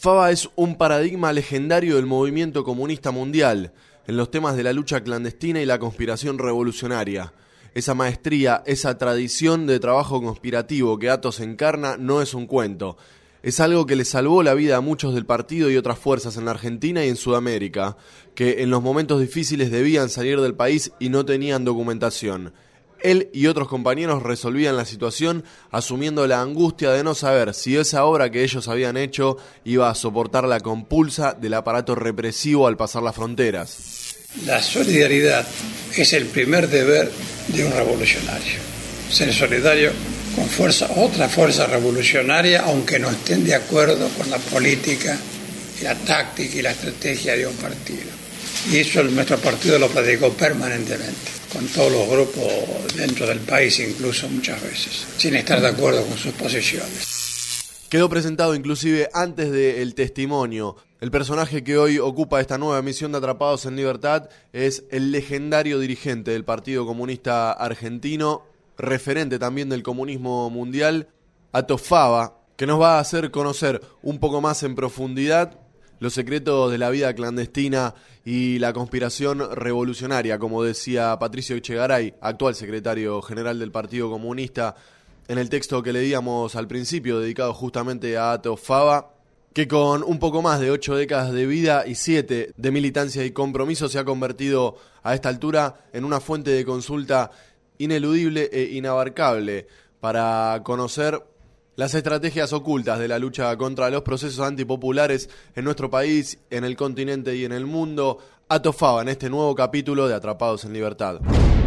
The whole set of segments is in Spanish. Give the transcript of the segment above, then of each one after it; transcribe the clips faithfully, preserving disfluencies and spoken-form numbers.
Fava es un paradigma legendario del movimiento comunista mundial en los temas de la lucha clandestina y la conspiración revolucionaria. Esa maestría, esa tradición de trabajo conspirativo que Atos encarna no es un cuento. Es algo que le salvó la vida a muchos del partido y otras fuerzas en la Argentina y en Sudamérica, que en los momentos difíciles debían salir del país y no tenían documentación. Él y otros compañeros resolvían la situación asumiendo la angustia de no saber si esa obra que ellos habían hecho iba a soportar la compulsa del aparato represivo al pasar las fronteras. La solidaridad es el primer deber de un revolucionario. Ser solidario con fuerza, otra fuerza revolucionaria, aunque no estén de acuerdo con la política, y la táctica y la estrategia de un partido. Y eso nuestro partido lo predicó permanentemente, con todos los grupos dentro del país, incluso muchas veces, sin estar de acuerdo con sus posiciones. Quedó presentado inclusive antes del testimonio. El personaje que hoy ocupa esta nueva emisión de Atrapados en Libertad es el legendario dirigente del Partido Comunista Argentino, referente también del comunismo mundial, Atos Fava, que nos va a hacer conocer un poco más en profundidad los secretos de la vida clandestina y la conspiración revolucionaria, como decía Patricio Echegaray, actual secretario general del Partido Comunista, en el texto que leíamos al principio, dedicado justamente a Atos Fava, que con un poco más de ocho décadas de vida y siete de militancia y compromiso se ha convertido a esta altura en una fuente de consulta ineludible e inabarcable para conocer las estrategias ocultas de la lucha contra los procesos antipopulares en nuestro país, en el continente y en el mundo. Atos Fava en este nuevo capítulo de Atrapados en Libertad.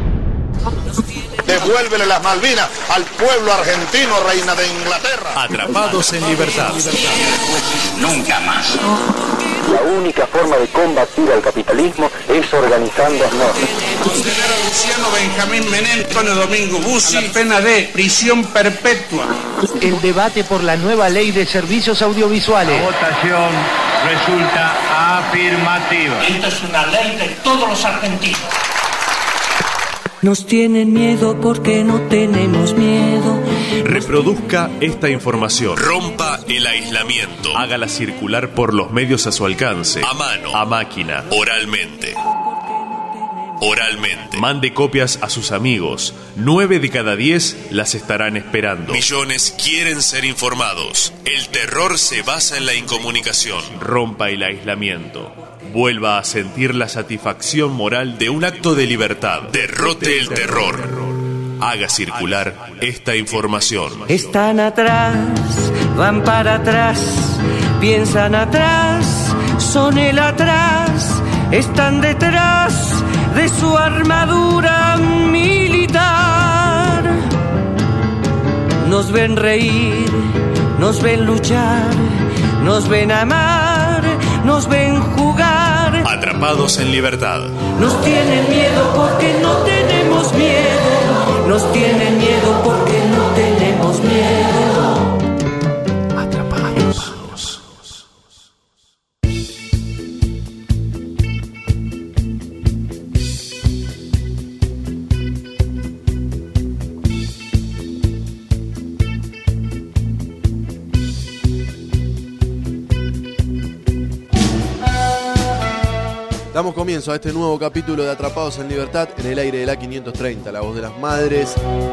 Devuélvele las Malvinas al pueblo argentino, reina de Inglaterra. Atrapados en Libertad. Nunca más. La única forma de combatir al capitalismo es organizándonos. Condenar a Luciano Benjamín Menem, Antonio Domingo Bussi, la pena de prisión perpetua. El debate por la nueva ley de servicios audiovisuales. La votación resulta afirmativa. Esta es una ley de todos los argentinos. Nos tienen miedo porque no tenemos miedo. Reproduzca esta información. Rompa el aislamiento. Hágala circular por los medios a su alcance. A mano, a máquina, oralmente. Oralmente. Mande copias a sus amigos. Nueve de cada diez las estarán esperando. Millones quieren ser informados. El terror se basa en la incomunicación. Rompa el aislamiento. Vuelva a sentir la satisfacción moral de un acto de libertad. Derrote el terror. Haga circular esta información. Están atrás, van para atrás, piensan atrás, son el atrás, están detrás de su armadura militar. Nos ven reír, nos ven luchar, nos ven amar, nos ven jugar. Atrapados en Libertad. Nos tienen miedo porque no tenemos miedo. Nos tienen miedo porque no tenemos miedo. Atrapados. Damos comienzo a este nuevo capítulo de Atrapados en Libertad en el aire de la quinientos treinta, la voz de las madres.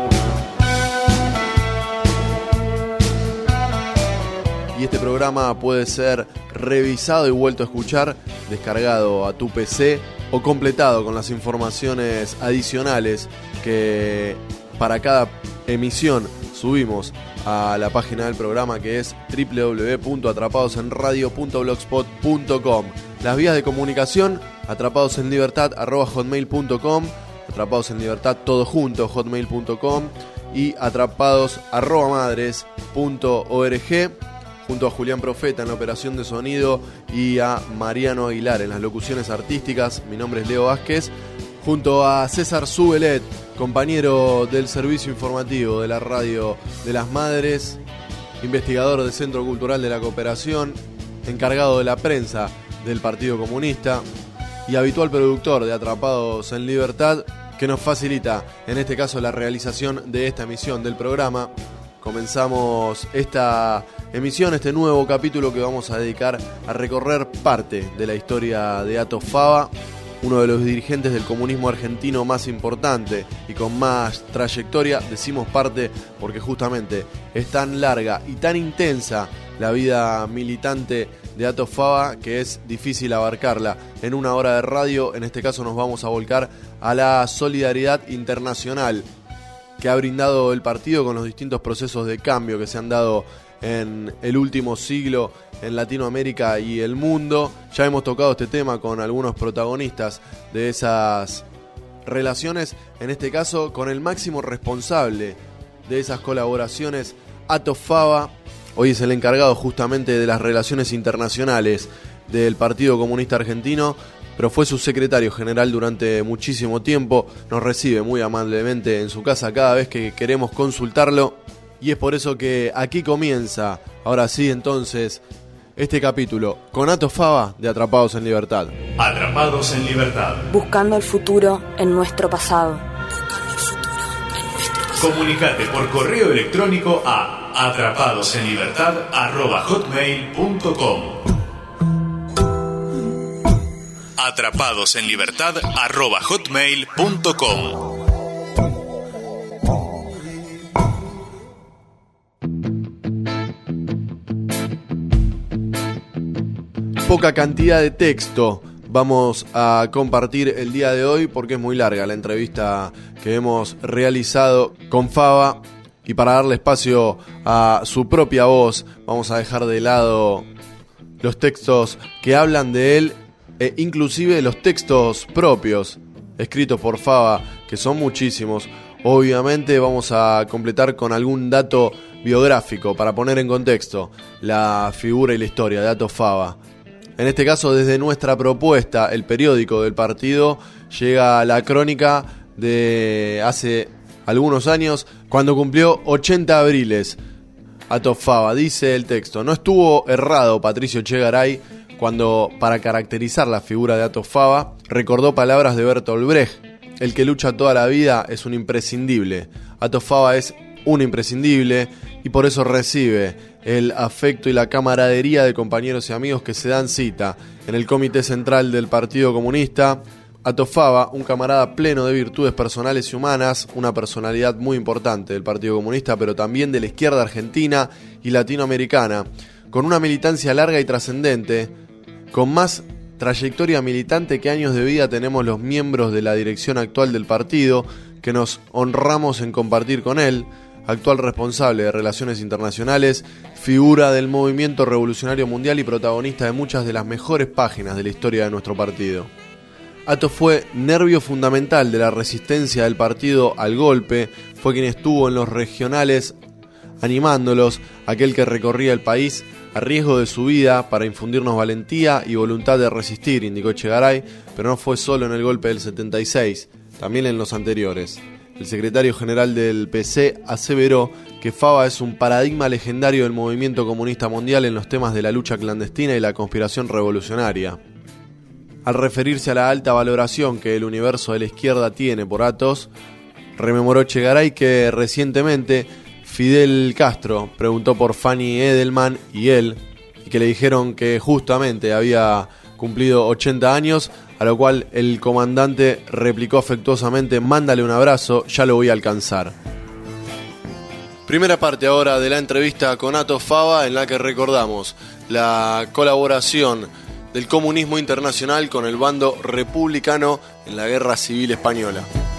Y este programa puede ser revisado y vuelto a escuchar, descargado a tu P C o completado con las informaciones adicionales que para cada emisión subimos a la página del programa, que es doble u doble u doble u punto atrapados en radio punto blogspot punto com. Las vías de comunicación: atrapados en libertad arroba hotmail punto com, atrapados en libertad todo junto hotmail punto com y atrapados arroba madres punto org, junto a Julián Profeta en la operación de sonido y a Mariano Aguilar en las locuciones artísticas. Mi nombre es Leo Vázquez, junto a César Subelet, compañero del servicio informativo de la radio de las madres, investigador del Centro Cultural de la Cooperación, encargado de la prensa del Partido Comunista y habitual productor de Atrapados en Libertad, que nos facilita, en este caso, la realización de esta emisión del programa, Comenzamos esta emisión, este nuevo capítulo que vamos a dedicar a recorrer parte de la historia de Ato Fava, uno de los dirigentes del comunismo argentino más importante y con más trayectoria. Decimos parte porque justamente es tan larga y tan intensa la vida militante de Ato Fava que es difícil abarcarla en una hora de radio. En este caso nos vamos a volcar a la solidaridad internacional que ha brindado el partido con los distintos procesos de cambio que se han dado en el último siglo en Latinoamérica y el mundo. Ya hemos tocado este tema con algunos protagonistas de esas relaciones, en este caso con el máximo responsable de esas colaboraciones, Ato Fava. Hoy es el encargado justamente de las relaciones internacionales del Partido Comunista Argentino, pero fue su secretario general durante muchísimo tiempo. Nos recibe muy amablemente en su casa cada vez que queremos consultarlo. Y es por eso que aquí comienza, ahora sí entonces, este capítulo con Ato Fava de Atrapados en Libertad. Atrapados en Libertad. Buscando el futuro en nuestro pasado. Comunicate por correo electrónico a atrapadosenlibertad arroba hotmail punto com. atrapadosenlibertad arroba hotmail punto com. Poca cantidad de texto vamos a compartir el día de hoy porque es muy larga la entrevista que hemos realizado con Fava, y para darle espacio a su propia voz vamos a dejar de lado los textos que hablan de él e inclusive los textos propios escritos por Fava, que son muchísimos. Obviamente vamos a completar con algún dato biográfico para poner en contexto la figura y la historia de Ato Fava. En este caso, desde nuestra propuesta, el periódico del partido, llega la crónica de hace algunos años, cuando cumplió ochenta abriles. Ato Fava, dice el texto: no estuvo errado Patricio Echegaray cuando, para caracterizar la figura de Ato Fava, recordó palabras de Bertolt Brecht: el que lucha toda la vida es un imprescindible. Ato Fava es un imprescindible y por eso recibe el afecto y la camaradería de compañeros y amigos que se dan cita en el Comité Central del Partido Comunista. Ato Fava, un camarada pleno de virtudes personales y humanas, una personalidad muy importante del Partido Comunista, pero también de la izquierda argentina y latinoamericana, con una militancia larga y trascendente, con más trayectoria militante que años de vida tenemos los miembros de la dirección actual del partido, que nos honramos en compartir con él, actual responsable de Relaciones Internacionales, figura del movimiento revolucionario mundial y protagonista de muchas de las mejores páginas de la historia de nuestro partido. Ato fue nervio fundamental de la resistencia del partido al golpe, fue quien estuvo en los regionales animándolos, aquel que recorría el país a riesgo de su vida para infundirnos valentía y voluntad de resistir, indicó Echegaray, pero no fue solo en el golpe del setenta y seis, también en los anteriores. El secretario general del P C aseveró que Fava es un paradigma legendario del movimiento comunista mundial en los temas de la lucha clandestina y la conspiración revolucionaria. Al referirse a la alta valoración que el universo de la izquierda tiene por Atos, rememoró Echegaray que recientemente Fidel Castro preguntó por Fanny Edelman y él, y que le dijeron que justamente había cumplido ochenta años, a lo cual el comandante replicó afectuosamente: mándale un abrazo, ya lo voy a alcanzar. Primera parte ahora de la entrevista con Ato Fava, en la que recordamos la colaboración del comunismo internacional con el bando republicano en la Guerra Civil Española.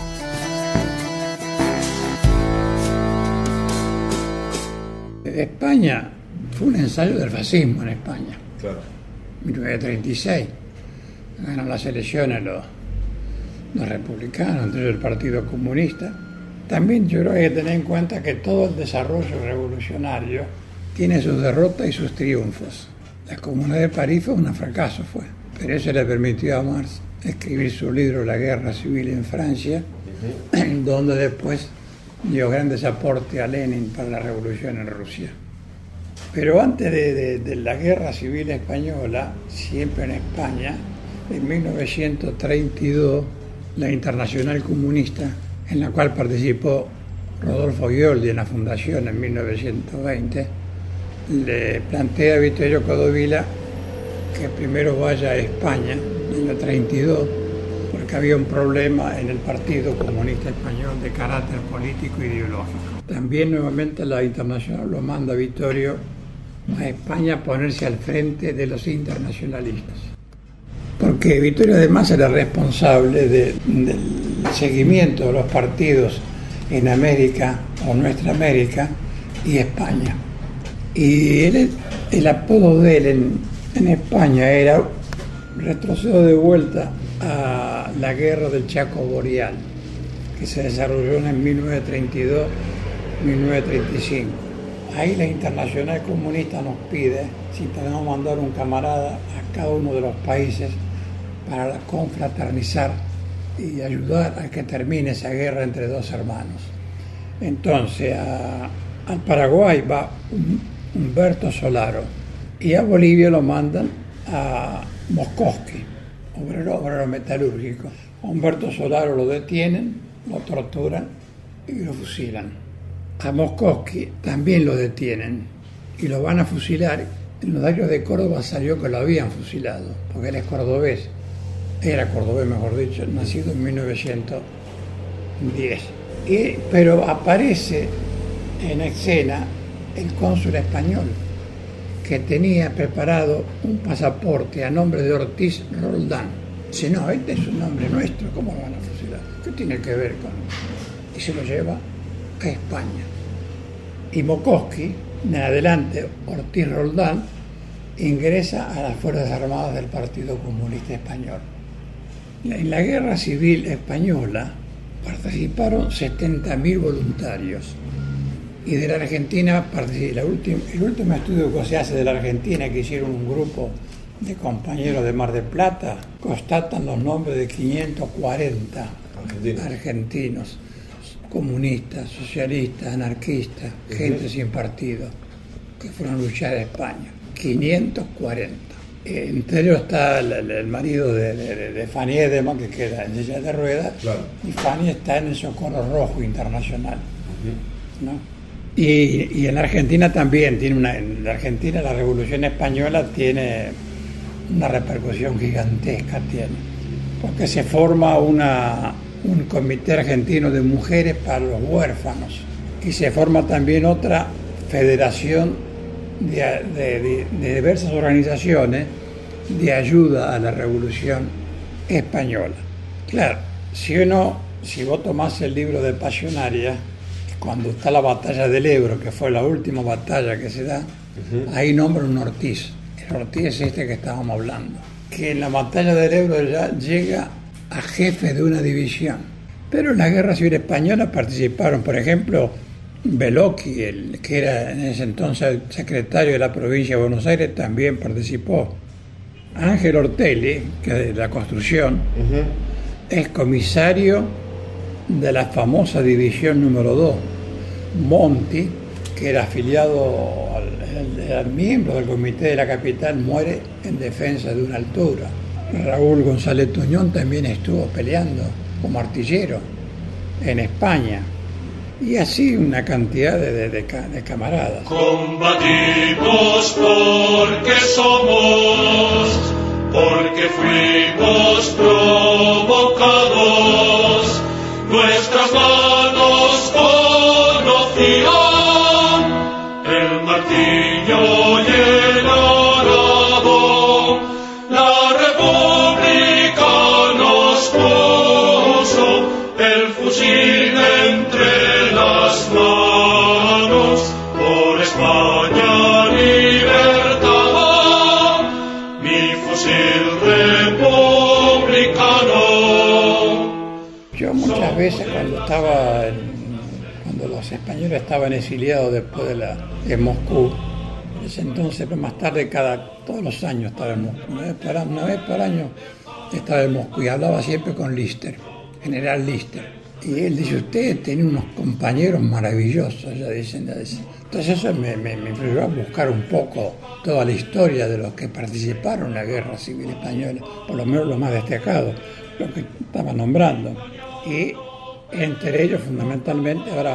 España fue un ensayo del fascismo en España. Claro. mil novecientos treinta y seis. Ganan las elecciones los, los republicanos, entonces el Partido Comunista. También yo creo que hay que tener en cuenta que todo el desarrollo revolucionario tiene sus derrotas y sus triunfos. La Comuna de París fue un fracaso, fue. Pero eso le permitió a Marx escribir su libro La Guerra Civil en Francia, uh-huh. donde después dio grandes aportes a Lenin para la revolución en Rusia. Pero antes de, de, de la Guerra Civil Española, siempre en España, en mil novecientos treinta y dos, la Internacional Comunista, en la cual participó Rodolfo Ghioldi en la fundación en mil novecientos veinte, le plantea a Vittorio Codovilla que primero vaya a España en el treinta y dos, porque había un problema en el Partido Comunista Español de carácter político e ideológico. También nuevamente la Internacional lo manda a Vittorio a España a ponerse al frente de los internacionalistas. Porque Vittorio además era responsable de, del seguimiento de los partidos en América o Nuestra América y España. Y él, el apodo de él en, en España era retrocedo de vuelta a la guerra del Chaco Boreal, que se desarrolló en mil novecientos treinta y dos a mil novecientos treinta y cinco. Ahí la Internacional Comunista nos pide si podemos mandar un camarada a cada uno de los países para confraternizar y ayudar a que termine esa guerra entre dos hermanos. Entonces a, al Paraguay va Humberto Solaro y a Bolivia lo mandan a Moscowski, obrero, obrero metalúrgico. A Humberto Solaro lo detienen, lo torturan y lo fusilan. A Moscowski también lo detienen y lo van a fusilar. En los diarios de Córdoba salió que lo habían fusilado, porque él es cordobés. Era cordobés, mejor dicho, nacido en mil novecientos diez. Y, pero aparece en escena el cónsul español, que tenía preparado un pasaporte a nombre de Ortiz Roldán. Dice, no, este es un nombre nuestro, ¿cómo lo van a fusilar? ¿Qué tiene que ver con...? Y se lo lleva a España. Y Moscowski, en adelante Ortiz Roldán, ingresa a las Fuerzas Armadas del Partido Comunista Español. En la Guerra Civil Española participaron setenta mil voluntarios. Y de la Argentina, la última, el último estudio que se hace de la Argentina, que hicieron un grupo de compañeros de Mar del Plata, constatan los nombres de quinientos cuarenta argentinos, argentinos comunistas, socialistas, anarquistas, uh-huh. gente sin partido, que fueron a luchar a España. quinientos cuarenta. Entre ellos está el, el, el marido de, de, de Fanny Edelman, que queda en silla de ruedas, claro. Y Fanny está en el Socorro Rojo Internacional. Uh-huh. ¿No? Y, y en Argentina también, tiene una, en la Argentina la Revolución Española tiene una repercusión gigantesca, tiene, porque se forma una, un comité argentino de mujeres para los huérfanos y se forma también otra federación de, de, de, de diversas organizaciones de ayuda a la Revolución Española. Claro, si uno, si vos tomás el libro de Pasionaria, cuando está la batalla del Ebro, que fue la última batalla que se da, uh-huh. ahí nombra un Ortiz. El Ortiz es este que estábamos hablando, que en la batalla del Ebro ya llega a jefe de una división. Pero en la Guerra Civil Española participaron, por ejemplo, Bellocchi, el que era en ese entonces secretario de la provincia de Buenos Aires, también participó. Ángel Ortelli, que es de la construcción, uh-huh. es comisario de la famosa división número dos. Monti, que era afiliado, al, era miembro del comité de la capital, muere en defensa de una altura. Raúl González Tuñón también estuvo peleando como artillero en España. Y así una cantidad de, de, de, de camaradas. Combatimos porque somos, porque fuimos provocados, nuestras manos conocían el martillo y el arado, la república nos puso el fusil entre las manos, por España libertad, mi fusil republicano. Yo muchas veces cuando estaba en, cuando los españoles estaban exiliados después de la de Moscú, en ese entonces, pero más tarde, cada todos los años estaba en Moscú, una vez por, una vez por año estaba en Moscú y hablaba siempre con Lister, general Lister. Y él dice, usted tiene unos compañeros maravillosos, ya dicen, ya dicen. Entonces eso me, me, me influyó a buscar un poco toda la historia de los que participaron en la Guerra Civil Española, por lo menos los más destacados, los que estaba nombrando. Y entre ellos fundamentalmente, ahora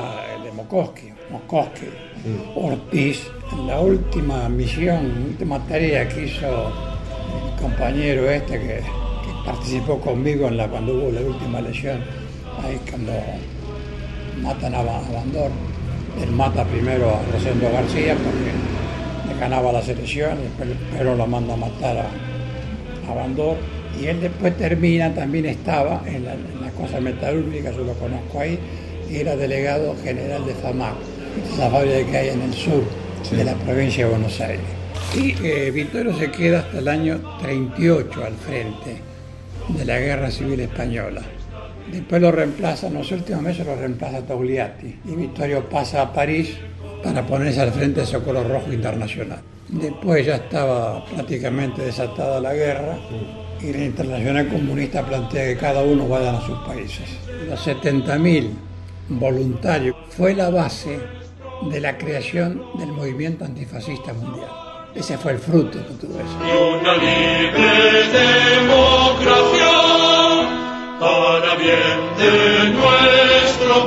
de Mokoski, Mokoski, mm. Ortiz. En la última misión, última tarea que hizo el compañero este que, que participó conmigo en la cuando hubo la última lesión, ahí cuando matan a Bandor, él mata primero a Rosendo García porque le ganaba las elecciones, pero lo manda a matar a, a Bandor. Y él después termina, también estaba en la, en la cosa metalúrgica, yo lo conozco ahí, y era delegado general de FAMAC, esa fábrica que hay en el sur, sí, de la provincia de Buenos Aires. Y eh, Vittorio se queda hasta el año treinta y ocho al frente de la Guerra Civil Española. Después lo reemplaza, en los últimos meses lo reemplaza Togliatti, y Vittorio pasa a París para ponerse al frente del Socorro Rojo Internacional. Después ya estaba prácticamente desatada la guerra, y la Internacional Comunista plantea que cada uno vaya a sus países. Los setenta mil voluntarios fue la base de la creación del movimiento antifascista mundial. Ese fue el fruto de todo eso. Y una libre democracia para bien de nuestro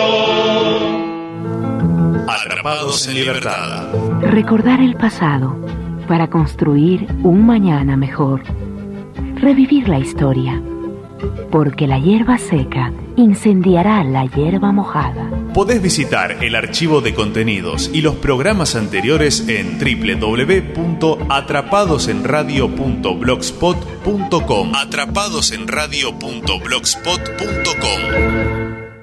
pueblo. Atrapados en libertad. Recordar el pasado para construir un mañana mejor. Revivir la historia, porque la hierba seca incendiará la hierba mojada. Podés visitar el archivo de contenidos y los programas anteriores en doble u doble u doble u punto atrapados en radio punto blogspot punto com. atrapados en radio punto blogspot punto com.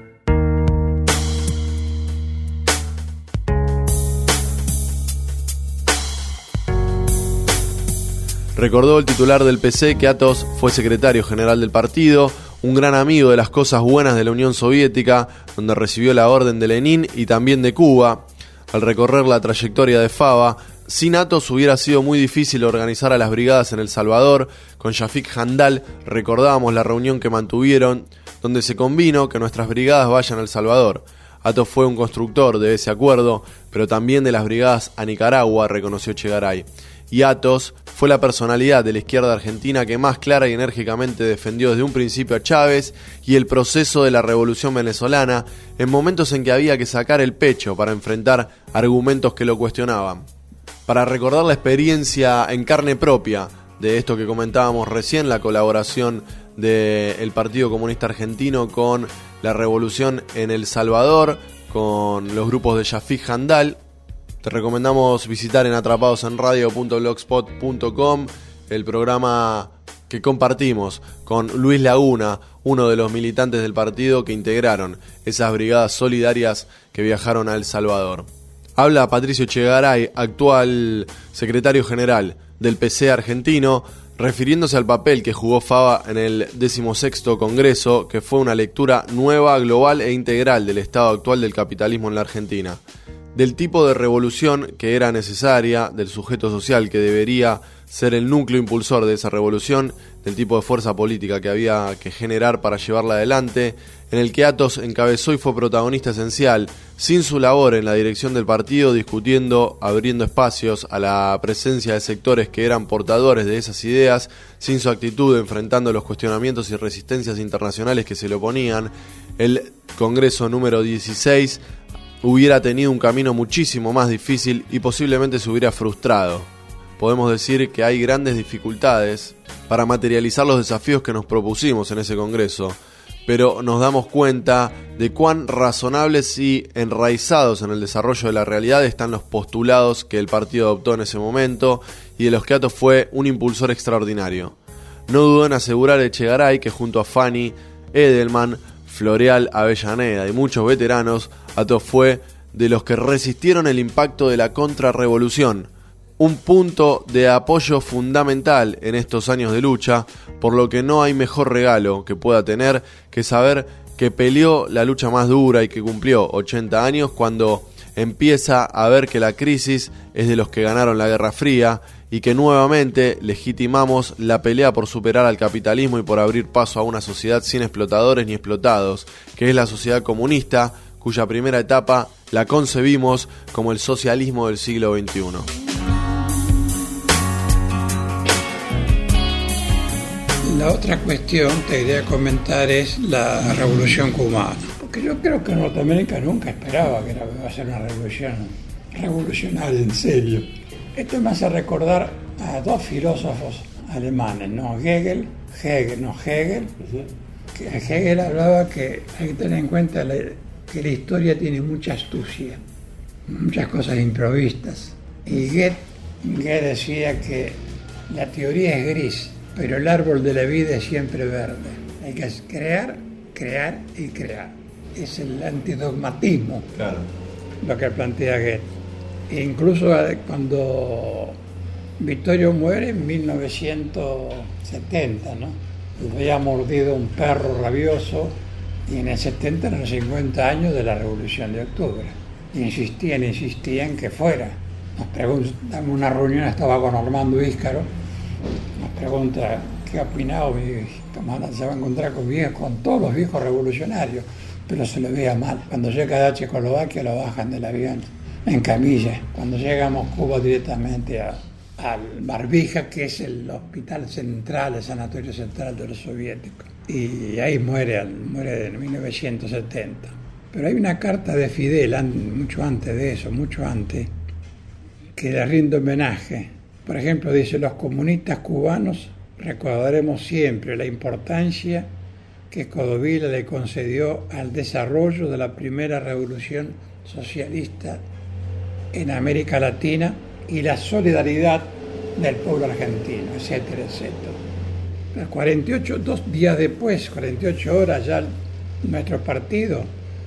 Recordó el titular del P C que Atos fue secretario general del partido, un gran amigo de las cosas buenas de la Unión Soviética, donde recibió la orden de Lenin y también de Cuba. Al recorrer la trayectoria de Fava, sin Atos hubiera sido muy difícil organizar a las brigadas en El Salvador. Con Shafik Handal recordábamos la reunión que mantuvieron, donde se convino que nuestras brigadas vayan a El Salvador. Atos fue un constructor de ese acuerdo, pero también de las brigadas a Nicaragua, reconoció Chegaray. Y Atos fue la personalidad de la izquierda argentina que más clara y enérgicamente defendió desde un principio a Chávez y el proceso de la revolución venezolana en momentos en que había que sacar el pecho para enfrentar argumentos que lo cuestionaban. Para recordar la experiencia en carne propia de esto que comentábamos recién, la colaboración del Partido Comunista Argentino con la revolución en El Salvador, con los grupos de Shafik Handal, te recomendamos visitar en atrapados en radio punto blogspot punto com el programa que compartimos con Luis Laguna, uno de los militantes del partido que integraron esas brigadas solidarias que viajaron a El Salvador. Habla Patricio Chegaray, actual secretario general del P C argentino, refiriéndose al papel que jugó Fava en el decimosexto Congreso, que fue una lectura nueva, global e integral del estado actual del capitalismo en la Argentina. Del tipo de revolución que era necesaria, del sujeto social que debería ser el núcleo impulsor de esa revolución, del tipo de fuerza política que había que generar para llevarla adelante, en el que Atos encabezó y fue protagonista esencial, sin su labor en la dirección del partido, discutiendo, abriendo espacios a la presencia de sectores que eran portadores de esas ideas, sin su actitud enfrentando los cuestionamientos y resistencias internacionales que se le oponían. El Congreso número dieciséis hubiera tenido un camino muchísimo más difícil y posiblemente se hubiera frustrado. Podemos decir que hay grandes dificultades para materializar los desafíos que nos propusimos en ese Congreso, pero nos damos cuenta de cuán razonables y enraizados en el desarrollo de la realidad están los postulados que el partido adoptó en ese momento y de los que Atos fue un impulsor extraordinario. No dudó en asegurar Echegaray que junto a Fanny, Edelman, Floreal, Avellaneda y muchos veteranos, Atos fue de los que resistieron el impacto de la contrarrevolución, un punto de apoyo fundamental en estos años de lucha, por lo que no hay mejor regalo que pueda tener que saber que peleó la lucha más dura y que cumplió ochenta años cuando empieza a ver que la crisis es de los que ganaron la Guerra Fría y que nuevamente legitimamos la pelea por superar al capitalismo y por abrir paso a una sociedad sin explotadores ni explotados, que es la sociedad comunista, cuya primera etapa la concebimos como el socialismo del siglo veintiuno. La otra cuestión que quería comentar es la revolución cubana. Que yo creo que Norteamérica nunca esperaba que era, iba a ser una revolución revolucionaria en serio. Esto me hace recordar a dos filósofos alemanes, ¿no? Hegel, Hegel, no Hegel. Uh-huh. Que Hegel hablaba que hay que tener en cuenta la, que la historia tiene mucha astucia, muchas cosas improvistas. Y Goethe, Goethe decía que la teoría es gris, pero el árbol de la vida es siempre verde. Hay que crear, crear y crear. Es el antidogmatismo, claro, lo que plantea Goethe. E incluso cuando Vittorio muere en mil novecientos setenta, ¿no? Lo había mordido un perro rabioso, y en el setenta, en los cincuenta años de la Revolución de Octubre. Insistían, insistían que fuera. Nos preguntan, en una reunión estaba con Armando Íscaro, nos pregunta qué opinaba mi camarada, se va a encontrar con, viejos, con todos los viejos revolucionarios, pero se lo veía mal. Cuando llega a Checoslovaquia lo bajan del avión en camilla. Cuando llega a Moscú va directamente a, al Barbija, que es el hospital central, el sanatorio central de los soviéticos. Y ahí muere, muere en mil novecientos setenta. Pero hay una carta de Fidel, mucho antes de eso, mucho antes, que le rinde homenaje. Por ejemplo, dice: los comunistas cubanos recordaremos siempre la importancia que Codovila le concedió al desarrollo de la primera revolución socialista en América Latina y la solidaridad del pueblo argentino, etcétera, etcétera. cuarenta y ocho, dos días después, cuarenta y ocho horas, ya nuestro partido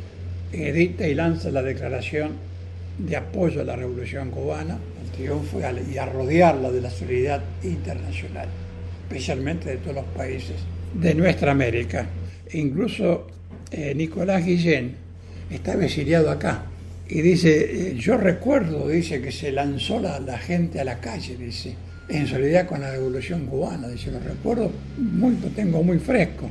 edita y lanza la declaración de apoyo a la revolución cubana, al triunfo y a rodearla de la solidaridad internacional, especialmente de todos los países de nuestra América. E incluso eh, Nicolás Guillén estaba exiliado acá y dice, eh, yo recuerdo, dice, que se lanzó la, la gente a la calle, dice, en solidaridad con la revolución cubana, dice, lo recuerdo, muy, lo tengo muy fresco.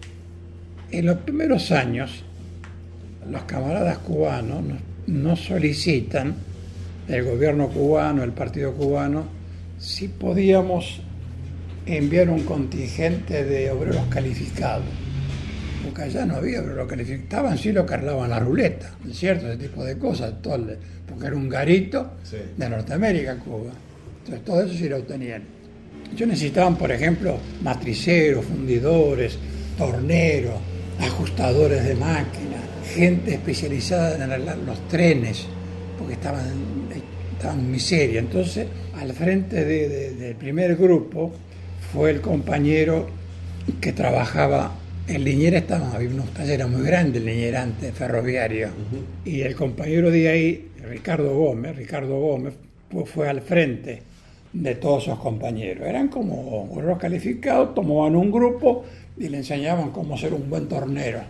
En los primeros años, los camaradas cubanos nos, nos solicitan, el gobierno cubano, el partido cubano, si podíamos enviar un contingente de obreros calificados, porque allá no había obreros calificados, estaban sí lo cargaban la ruleta, ¿cierto? Ese tipo de cosas, todo el, porque era un garito sí. de Norteamérica, Cuba. Entonces todo eso sí lo tenían. Ellos necesitaban, por ejemplo, matriceros, fundidores, torneros, ajustadores de máquinas, gente especializada en arreglar los trenes, porque estaban, estaban en miseria. Entonces, al frente de, de, del primer grupo fue el compañero que trabajaba en Liniers. Estaba, había unos talleres muy grandes, Liniers antes, ferroviario. Uh-huh. Y el compañero de ahí, Ricardo Gómez, Ricardo Gómez, pues fue al frente de todos esos compañeros. Eran como obreros calificados, tomaban un grupo y le enseñaban cómo ser un buen tornero.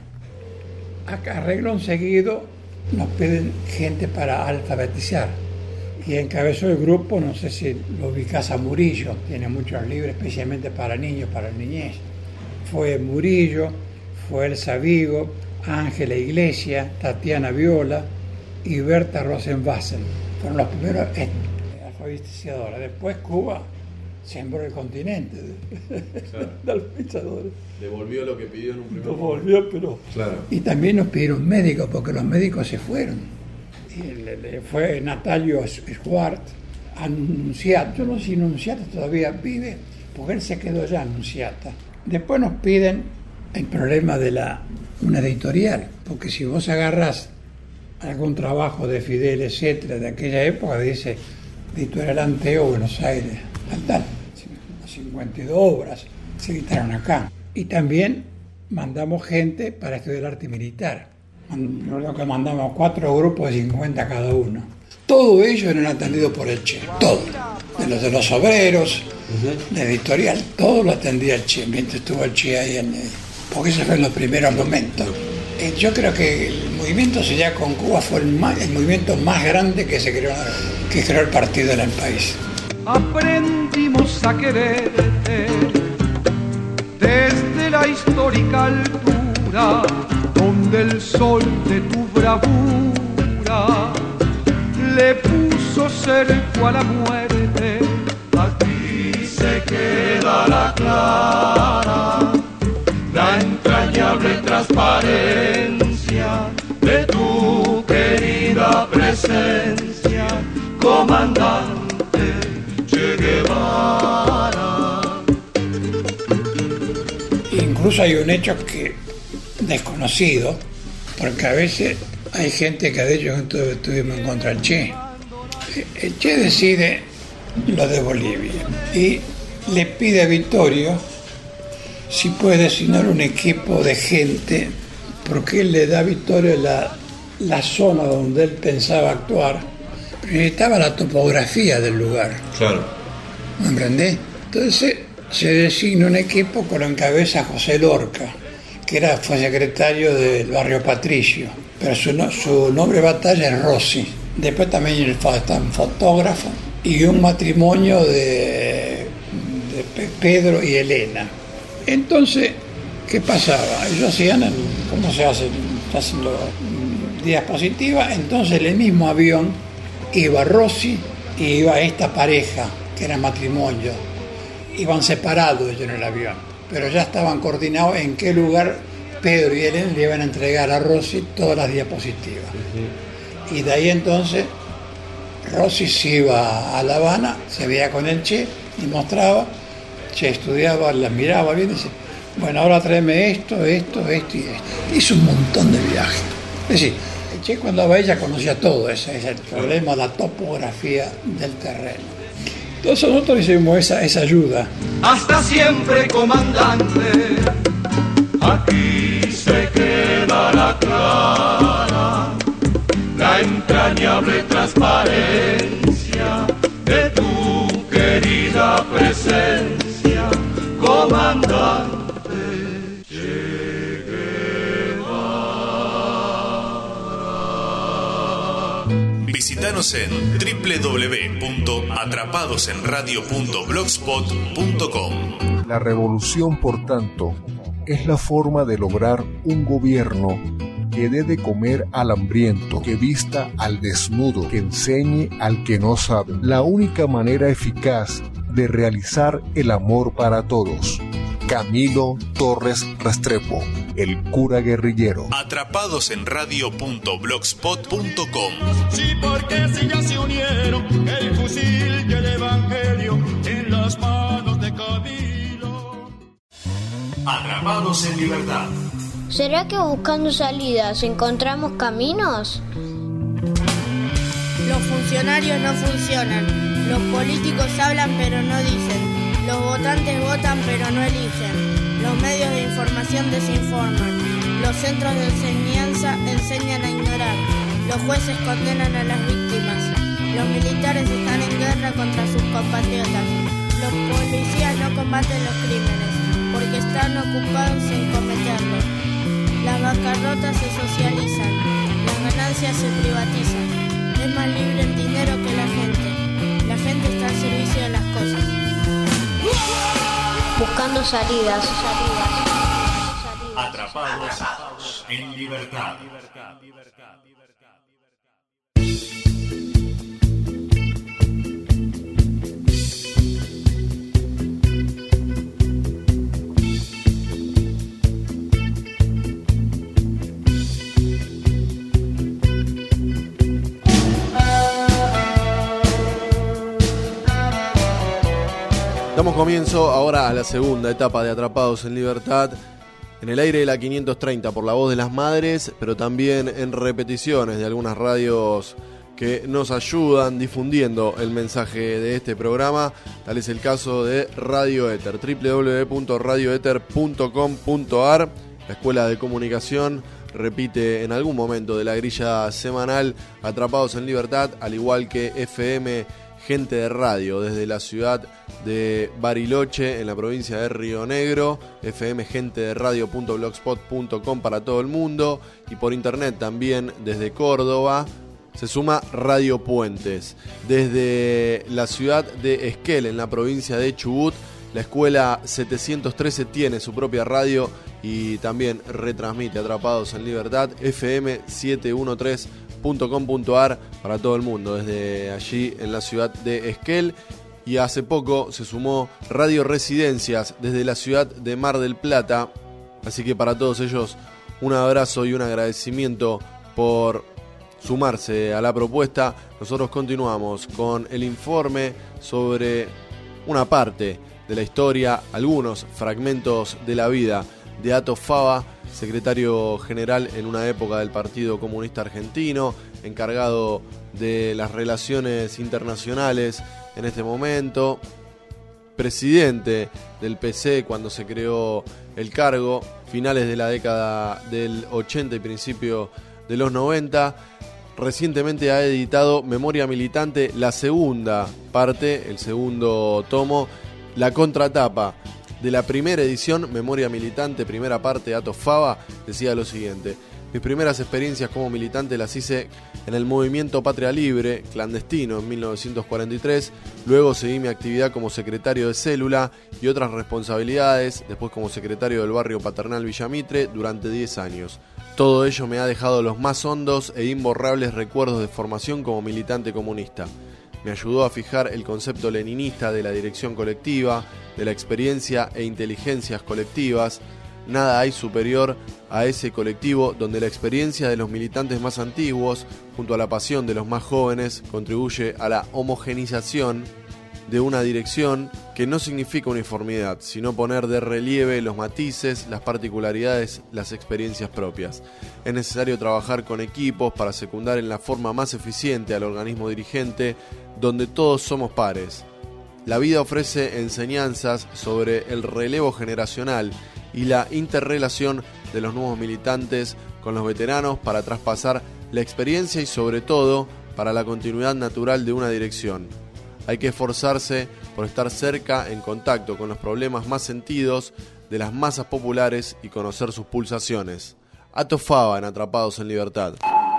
Acá, arreglo seguido, nos piden gente para alfabetizar. Y encabezó el grupo, no sé si lo ubicás, a Murillo, tiene muchos libros, especialmente para niños, para el niñez. Fue Murillo, fue Elsa Vigo, Ángela Iglesias, Tatiana Viola y Berta Rosenwasser. Fueron los primeros alfabetizadores. Después Cuba sembró el continente claro. de alfabetizadores. Devolvió lo que pidió en un primer momento. Devolvió, pero... Claro. Y también nos pidieron médicos, porque los médicos se fueron. Y le, le fue Natalio Schwartz a Nunziata. Yo no sé si Nunziata todavía vive, porque él se quedó allá en Nunziata. Después nos piden el problema de la una editorial, porque si vos agarrás algún trabajo de Fidel, etcétera, de aquella época, dice Editorial Anteo, Buenos Aires, tal, tal, cincuenta y dos obras se editaron acá. Y también mandamos gente para estudiar arte militar. Lo que mandamos cuatro grupos de cincuenta cada uno. Todo ello era atendido por el Che, todo. De los de los obreros, uh-huh. la editorial, todo lo atendía el Che, mientras estuvo el Che ahí en el... Porque ese fue en los primeros momentos. Eh, yo creo que el movimiento social con Cuba fue el, más, el movimiento más grande que se creó, que creó el partido en el país. Aprendimos a quererte desde la histórica altura, donde el sol de tu bravura le puso cerco a la muerte. Aquí se queda la clara, la entrañable transparencia Incluso hay un hecho que desconocido, porque a veces hay gente que ha dicho que estuvimos en contra del Che. El Che decide lo de Bolivia y le pide a Vittorio si puede designar un equipo de gente, porque él le da a Vittorio la, la zona donde él pensaba actuar, pero necesitaba la topografía del lugar. Claro. ¿Me entendés? Entonces se designa un equipo que lo encabeza José Lorca, que era, fue secretario del barrio Patricio, pero su, no, su nombre de batalla es Rossi. Después también está un fotógrafo y un matrimonio de, de Pedro y Elena. Entonces, ¿qué pasaba? Ellos hacían, ¿cómo se hace? Haciendo diapositivas. Entonces, en el mismo avión iba Rossi y iba esta pareja, que era matrimonio. Iban separados ellos en el avión, pero ya estaban coordinados en qué lugar Pedro y Elena le iban a entregar a Rossi todas las diapositivas. Uh-huh. Y de ahí entonces, Rossi se iba a La Habana, se veía con el Che y mostraba. Che estudiaba, la miraba bien y decía, bueno, ahora tráeme esto, esto, esto y esto. Hizo un montón de viajes. Es decir, el Che cuando iba ella conocía todo, ese es el problema, la topografía del terreno. Entonces nosotros hicimos esa, esa ayuda. Hasta siempre, comandante, aquí se queda la clara, la entrañable transparencia de tu querida presencia. Comandante Che Guevara. Visítanos en doble u doble u doble u punto atrapadosenradio punto blogspot punto com. La revolución, por tanto, es la forma de lograr un gobierno que dé de comer al hambriento, que vista al desnudo, que enseñe al que no sabe. La única manera eficaz de realizar el amor para todos. Camilo Torres Restrepo, el cura guerrillero. atrapadosenradio punto blogspot punto com. Sí, porque si ya se unieron el fusil y el evangelio en las manos de Camilo. Atrapados en libertad. ¿Será que buscando salidas encontramos caminos? Los funcionarios no funcionan. Los políticos hablan pero no dicen. Los votantes votan pero no eligen. Los medios de información desinforman. Los centros de enseñanza enseñan a ignorar. Los jueces condenan a las víctimas. Los militares están en guerra contra sus compatriotas. Los policías no combaten los crímenes porque están ocupados en cometerlos. Las bancarrotas se socializan. Las ganancias se privatizan. Es más libre el dinero que la gente. La gente está al servicio de las cosas. Buscando salidas. Atrapados en libertad. Damos comienzo ahora a la segunda etapa de Atrapados en Libertad, en el aire de la quinientos treinta por La Voz de las Madres, pero también en repeticiones de algunas radios que nos ayudan difundiendo el mensaje de este programa. Tal es el caso de Radio Éter, doble u doble u doble u punto radio éter punto com punto a r. La Escuela de Comunicación repite en algún momento de la grilla semanal Atrapados en Libertad, al igual que F M Gente de Radio, desde la ciudad de Bariloche, en la provincia de Río Negro, f m gente de radio punto blogspot punto com para todo el mundo, y por internet también desde Córdoba. Se suma Radio Puentes. Desde la ciudad de Esquel, en la provincia de Chubut, la Escuela setecientos trece tiene su propia radio y también retransmite Atrapados en Libertad, f m setecientos trece punto com punto a r para todo el mundo, desde allí en la ciudad de Esquel. Y hace poco se sumó Radio Residencias desde la ciudad de Mar del Plata. Así que para todos ellos un abrazo y un agradecimiento por sumarse a la propuesta. Nosotros continuamos con el informe sobre una parte de la historia, algunos fragmentos de la vida de Ato Fava, secretario general en una época del Partido Comunista Argentino, encargado de las relaciones internacionales en este momento, presidente del P C cuando se creó el cargo, finales de la década del ochenta y principio de los noventa. Recientemente ha editado Memoria Militante, la segunda parte, el segundo tomo, la contratapa de la primera edición, Memoria Militante, primera parte, Ato Fava, decía lo siguiente: mis primeras experiencias como militante las hice en el movimiento Patria Libre, clandestino, en mil novecientos cuarenta y tres, luego seguí mi actividad como secretario de célula y otras responsabilidades, después como secretario del barrio Paternal Villamitre durante diez años. Todo ello me ha dejado los más hondos e imborrables recuerdos de formación como militante comunista. Me ayudó a fijar el concepto leninista de la dirección colectiva, de la experiencia e inteligencias colectivas. Nada hay superior a ese colectivo donde la experiencia de los militantes más antiguos, junto a la pasión de los más jóvenes, contribuye a la homogenización de una dirección que no significa uniformidad, sino poner de relieve los matices, las particularidades, las experiencias propias. Es necesario trabajar con equipos para secundar en la forma más eficiente al organismo dirigente, donde todos somos pares. La vida ofrece enseñanzas sobre el relevo generacional y la interrelación de los nuevos militantes con los veteranos para traspasar la experiencia y sobre todo para la continuidad natural de una dirección. Hay que esforzarse por estar cerca, en contacto con los problemas más sentidos de las masas populares y conocer sus pulsaciones. Ato Fava en Atrapados en Libertad.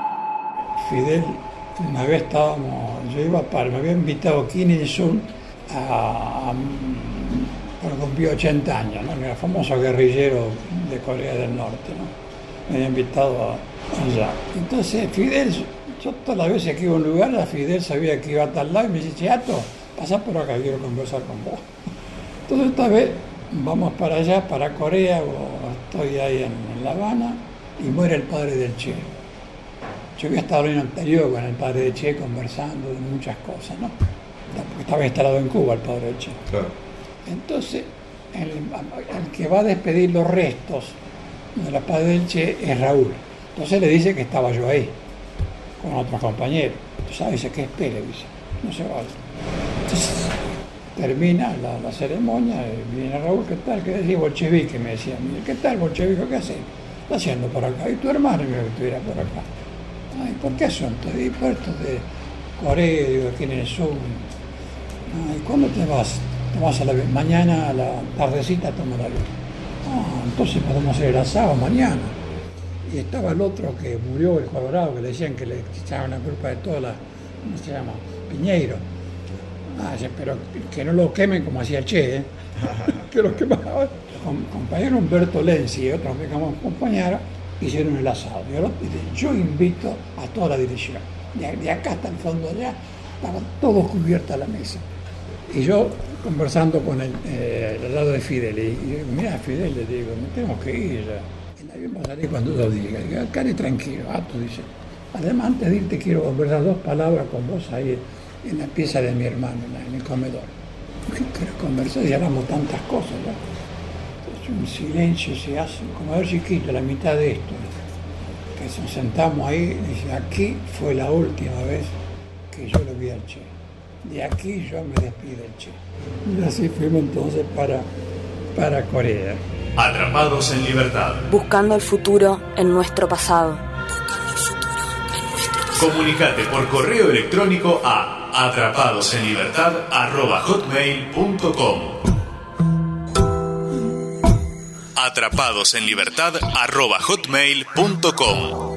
Fidel, una vez estábamos, yo iba para, me había invitado Kim Il-sung a, a cuando cumplió ochenta años, ¿no? Era famoso guerrillero de Corea del Norte, ¿no? Me había invitado allá. Entonces Fidel, yo todas las veces que iba a un lugar, a Fidel sabía que iba a tal lado y me dice: Chato, pasá por acá, quiero conversar con vos. Entonces esta vez vamos para allá, para Corea, o estoy ahí en, en La Habana, y muere el padre del Che. Yo había estado el año anterior con el padre del Che conversando de muchas cosas, ¿no? Porque estaba instalado en Cuba el padre del Che. Claro. Entonces, el, el que va a despedir los restos de la padre del Che es Raúl. Entonces le dice que estaba yo ahí, con otros compañeros. Entonces dice que espere, dice, no se vaya. Entonces termina la, la ceremonia, viene Raúl, ¿qué tal? ¿Qué decís, bolchevique? Me decía, ¿qué tal, bolchevique? ¿Qué haces? Está haciendo por acá. Y tu hermano me que estuviera por acá. Ay, ¿por qué asunto? Y puertos de Corea, digo, aquí en el sur. Ay, ¿cuándo te vas? Te vas a la mañana a la tardecita a tomar algo. Ah, entonces podemos hacer el asado mañana. Y estaba el otro que murió, el Colorado, que le decían que le echaban la culpa de todas las, ¿cómo se llama? Piñeiro. Ah, pero que no lo quemen como hacía el Che, ¿eh? Que lo quemaban. Con compañero Humberto Lenzi y otros que como compañeros hicieron el asado. Y yo invito a toda la dirección. De acá hasta el fondo allá, estaba todo cubierta la mesa. Y yo conversando con el, eh, al lado de Fidel, y, y mira, Fidel, le digo, me tengo que ir ya. El avión va a salir cuando lo diga. Digo, Cari, tranquilo. Ah, tú dices, además, antes de irte quiero conversar dos palabras con vos ahí en la pieza de mi hermano, en el comedor. ¿Qué querés conversar? Y hablamos tantas cosas, ¿no? Entonces un silencio se hace, como a ver chiquito, la mitad de esto. Que nos sentamos ahí y dice, aquí fue la última vez que yo lo vi al Che. De aquí yo me despido del Che. Y así fuimos entonces para, para Corea. Atrapados en Libertad. Buscando el futuro en nuestro pasado. Comunicate por correo electrónico a atrapadosenlibertad arroba hotmail punto com. atrapadosenlibertad arroba hotmail punto com.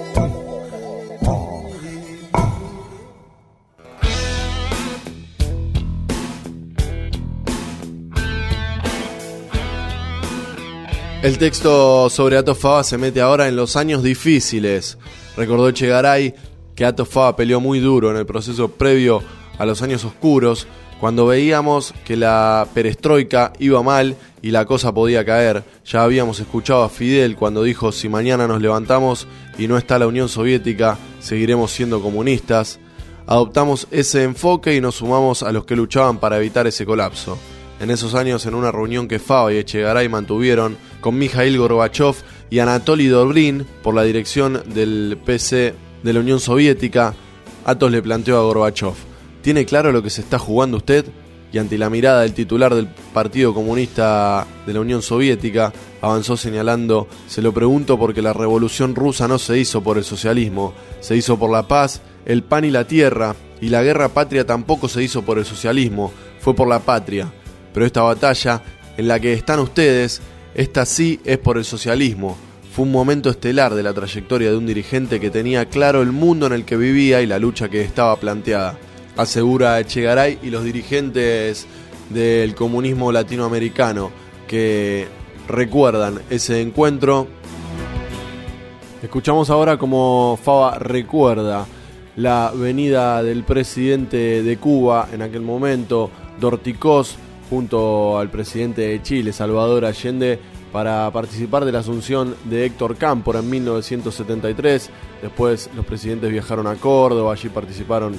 El texto sobre Ato Fava se mete ahora en los años difíciles. Recordó Echegaray que Ato Fava peleó muy duro en el proceso previo a los años oscuros, cuando veíamos que la perestroika iba mal y la cosa podía caer. Ya habíamos escuchado a Fidel cuando dijo: si mañana nos levantamos y no está la Unión Soviética, seguiremos siendo comunistas. Adoptamos ese enfoque y nos sumamos a los que luchaban para evitar ese colapso. en esos años en una reunión que Fava y Echegaray mantuvieron con Mikhail Gorbachev y Anatoly Dobrin por la dirección del P C de la Unión Soviética. Atos le planteó a Gorbachev: ¿tiene claro lo que se está jugando usted? Y ante la mirada del titular del Partido Comunista de la Unión Soviética, avanzó señalando: se lo pregunto porque la revolución rusa no se hizo por el socialismo, se hizo por la paz, el pan y la tierra, y la guerra patria tampoco se hizo por el socialismo, fue por la patria. Pero esta batalla, en la que están ustedes, esta sí es por el socialismo. Fue un momento estelar de la trayectoria de un dirigente que tenía claro el mundo en el que vivía y la lucha que estaba planteada, asegura Echegaray y los dirigentes del comunismo latinoamericano que recuerdan ese encuentro. Escuchamos ahora cómo Fava recuerda la venida del presidente de Cuba en aquel momento, Dorticós, junto al presidente de Chile, Salvador Allende, para participar de la asunción de Héctor Cámpora en mil novecientos setenta y tres. Después los presidentes viajaron a Córdoba, allí participaron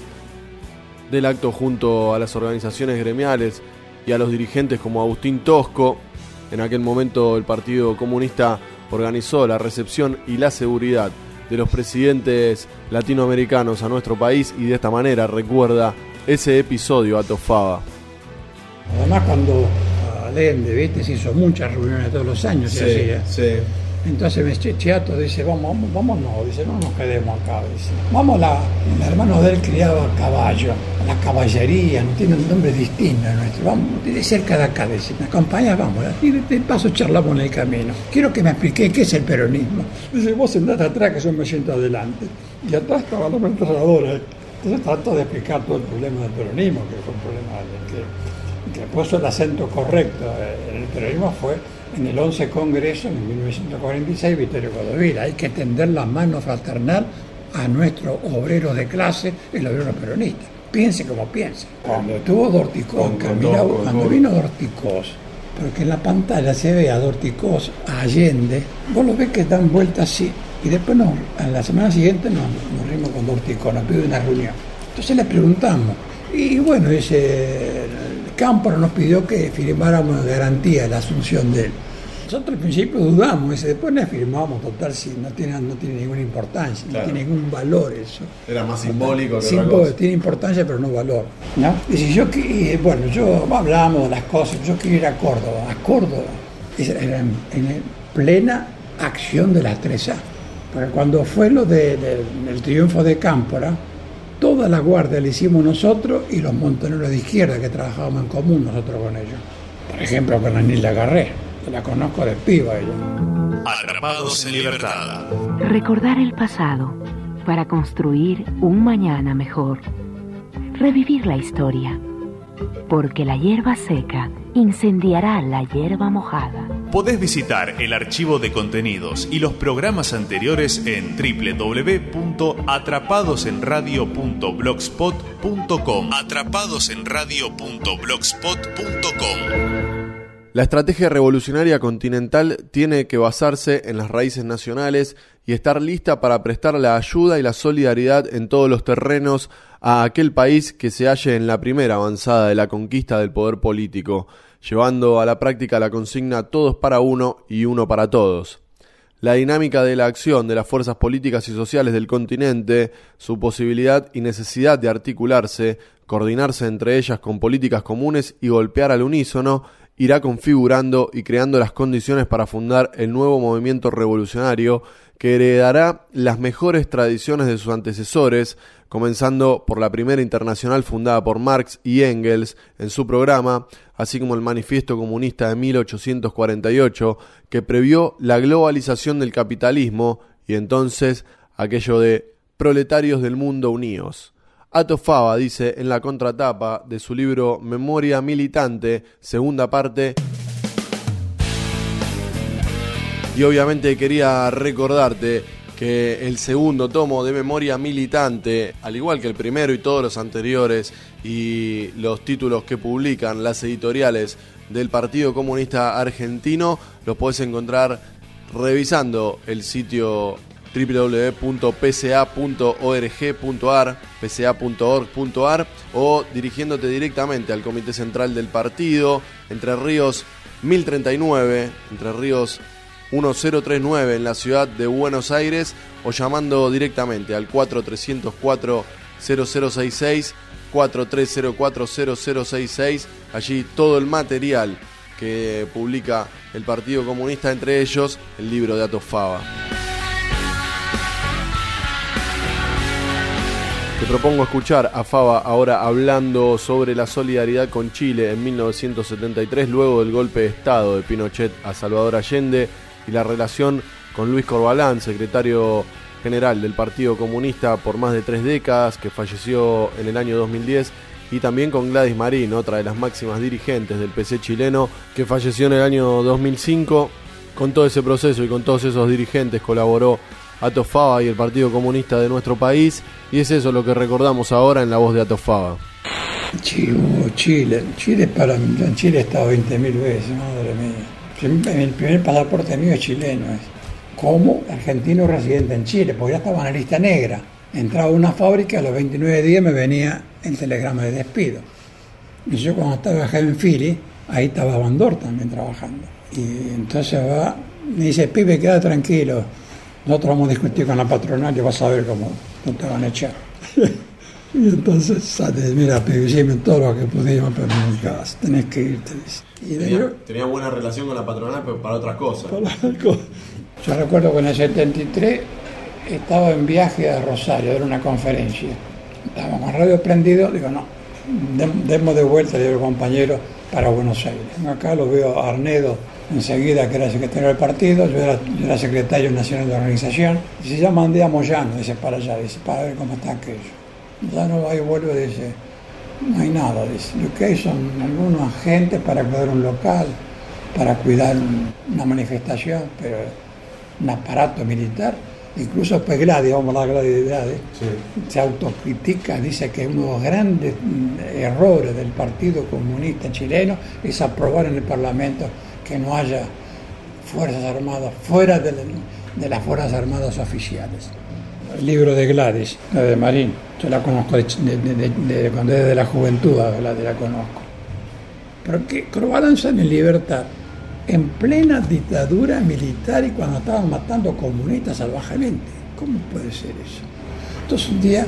del acto junto a las organizaciones gremiales y a los dirigentes como Agustín Tosco. En aquel momento el Partido Comunista organizó la recepción y la seguridad de los presidentes latinoamericanos a nuestro país, y de esta manera recuerda ese episodio Atos Fava. Además, cuando Allende, ¿viste? Se hizo muchas reuniones todos los años, se sí, hacía. Sí. Entonces me Chiato dice, vamos, vamos, vamos, no, dice, no nos quedemos acá, dice. Vamos, la, el hermano de él criaba caballo, la caballería, no tiene un nombre distinto a nuestro, vamos, de cerca de acá, dice, me acompañas, vamos, y de paso charlamos en el camino. Quiero que me explique qué es el peronismo. Dice, vos sentate atrás que yo me siento adelante. Y atrás estaba la ametralladora. Entonces trató de explicar todo el problema del peronismo, que fue un problema de que, que puso el acento correcto. El peronismo fue en el once Congreso, en mil novecientos cuarenta y seis, Vittorio Codovila. Hay que tender la mano fraternal a nuestros obreros de clase, el obrero peronista. Piense como piense. Cuando estuvo Dorticós, mira, cuando vino Dorticós, porque en la pantalla se ve a Dorticós, a Allende, vos lo ves que dan vuelta así, y después nos, a la semana siguiente nos, nos rimos con Dorticós, nos pide una reunión. Entonces le preguntamos, y bueno, dice, Cámpora nos pidió que firmáramos garantía de la asunción de él. Nosotros al principio dudamos, y después le firmamos, total, sí, no tiene, no tiene ninguna importancia, claro. No tiene ningún valor eso. Era más simbólico que Simbol, otra cosa. Tiene importancia, pero no valor, ¿no? Y si yo, bueno, yo hablamos de las cosas, yo quiero ir a Córdoba. A Córdoba era en, en plena acción de las tres A. Porque cuando fue lo de, de, del triunfo de Cámpora, toda la guardia la hicimos nosotros y los montoneros de izquierda que trabajábamos en común nosotros con ellos. Por ejemplo, con Anila Garré, que la conozco de piba ella. Atrapados en libertad. Recordar el pasado para construir un mañana mejor. Revivir la historia. Porque la hierba seca incendiará la hierba mojada. Podés visitar el archivo de contenidos y los programas anteriores en doble u doble u doble u punto atrapados en radio punto blogspot punto com. atrapados en radio punto blogspot punto com. La estrategia revolucionaria continental tiene que basarse en las raíces nacionales y estar lista para prestar la ayuda y la solidaridad en todos los terrenos a aquel país que se halle en la primera avanzada de la conquista del poder político, llevando a la práctica la consigna todos para uno y uno para todos. La dinámica de la acción de las fuerzas políticas y sociales del continente, su posibilidad y necesidad de articularse, coordinarse entre ellas con políticas comunes y golpear al unísono, irá configurando y creando las condiciones para fundar el nuevo movimiento revolucionario que heredará las mejores tradiciones de sus antecesores, comenzando por la primera internacional fundada por Marx y Engels en su programa, así como el Manifiesto Comunista de mil ochocientos cuarenta y ocho, que previó la globalización del capitalismo y entonces aquello de proletarios del mundo unidos. Atos Fava dice en la contratapa de su libro Memoria Militante, segunda parte. Y obviamente quería recordarte que el segundo tomo de Memoria Militante, al igual que el primero y todos los anteriores, y los títulos que publican las editoriales del Partido Comunista Argentino, los podés encontrar revisando el sitio doble u doble u doble u punto p c a punto org punto a r, p c a punto org punto a r, o dirigiéndote directamente al Comité Central del partido, Entre Ríos mil treinta y nueve, Entre Ríos mil treinta y nueve en la ciudad de Buenos Aires, o llamando directamente al cuatro tres cero cuatro cero cero seis seis, cuatro tres cero cuatro cero cero seis seis. Allí todo el material que publica el Partido Comunista, entre ellos el libro de Atos Fava. Te propongo escuchar a Fava ahora hablando sobre la solidaridad con Chile en mil novecientos setenta y tres, luego del golpe de Estado de Pinochet a Salvador Allende, y la relación con Luis Corbalán, secretario general del Partido Comunista por más de tres décadas, que falleció en el año dos mil diez, y también con Gladys Marín, otra de las máximas dirigentes del P C chileno, que falleció en el año dos mil cinco. Con todo ese proceso y con todos esos dirigentes colaboró Atos Fava y el Partido Comunista de nuestro país, y es eso lo que recordamos ahora en la voz de Atos Fava. Chivo, Chile, Chile para mí, en Chile he estado veinte mil veces, madre mía. El primer pasaporte mío es chileno, es como argentino residente en Chile, porque ya estaba en la lista negra. Entraba a una fábrica, a los veintinueve días me venía el telegrama de despido. Y yo cuando estaba en Philly, ahí estaba Bandor también trabajando. Y entonces va, me dice, pibe, queda tranquilo, nosotros vamos a discutir con la patronal y vas a ver cómo no te van a echar. Y entonces sale, mira, pibe, hicimos todo lo que pudimos, pero no digas, tenés que irte. Y tenía, yo, tenía buena relación con la patronal, pero para otras cosas. Para otras cosas. Yo recuerdo que en el setenta y tres estaba en viaje a Rosario, era una conferencia. Estábamos con radio prendido, digo, no, demos de vuelta, le digo al compañero, para Buenos Aires. Acá lo veo a Arnedo enseguida, que era secretario del partido, yo era, yo era secretario nacional de organización, y se llama Andrea Moyano, dice, para allá, dice, para ver cómo está aquello. Ya no va y vuelve, dice, no hay nada, dice, lo que hay son algunos agentes para cuidar un local, para cuidar una manifestación, pero un aparato militar. Incluso después Gladys, vamos a la Gladys de Gladys, sí. Se autocritica, dice que uno de los grandes errores del Partido Comunista chileno es aprobar en el Parlamento que no haya Fuerzas Armadas fuera de, la, de las Fuerzas Armadas oficiales. El libro de Gladys, la de Marín, yo la conozco de, de, de, de, de, cuando desde la juventud, a Gladys la conozco. Pero que Corbalán sale en libertad en plena dictadura militar y cuando estaban matando comunistas salvajemente. ¿Cómo puede ser eso? Entonces un día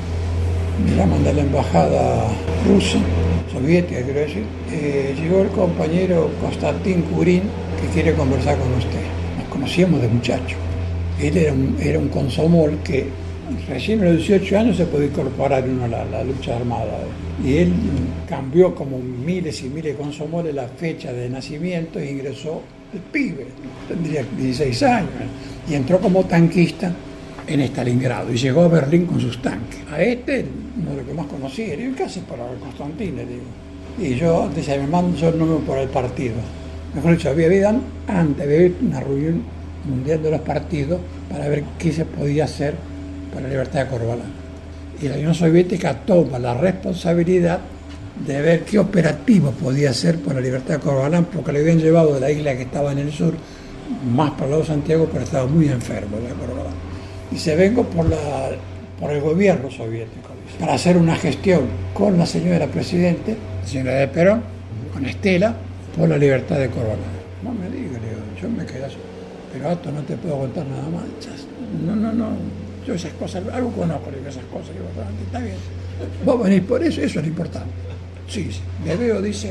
me llaman de la embajada rusa, soviética quiero decir, eh, llegó el compañero Konstantin Kurin que quiere conversar con usted. Nos conocíamos de muchacho. Él era un, era un consomol que recién a los dieciocho años se podía incorporar uno a la, la lucha armada. Y él cambió como miles y miles de consomoles la fecha de nacimiento e ingresó de pibe, tendría dieciséis años, y entró como tanquista en Stalingrado y llegó a Berlín con sus tanques. A este, uno de los que más conocía, le digo, ¿qué haces para Constantine? Le digo. Y yo, decía, me mando yo el número por el partido. Mejor dicho, había habido antes, había habido una reunión mundial de los partidos para ver qué se podía hacer para la libertad de Corbalán. Y la Unión Soviética toma la responsabilidad de ver qué operativo podía hacer por la libertad de Corbalán, porque le habían llevado de la isla que estaba en el sur, más para el lado de Santiago, pero estaba muy enfermo de Corbalán. Y se vengo por, la, por el gobierno soviético, dice, para hacer una gestión con la señora Presidente, la señora de Perón, con Estela, por la libertad de Corbalán. No me digas, yo me quedé así, pero esto no te puedo contar nada más. No, no, no. Yo esas cosas, algo conozco de esas cosas, digo, está bien. Vos venís por eso, eso es lo importante. Sí, sí. Me veo, dice,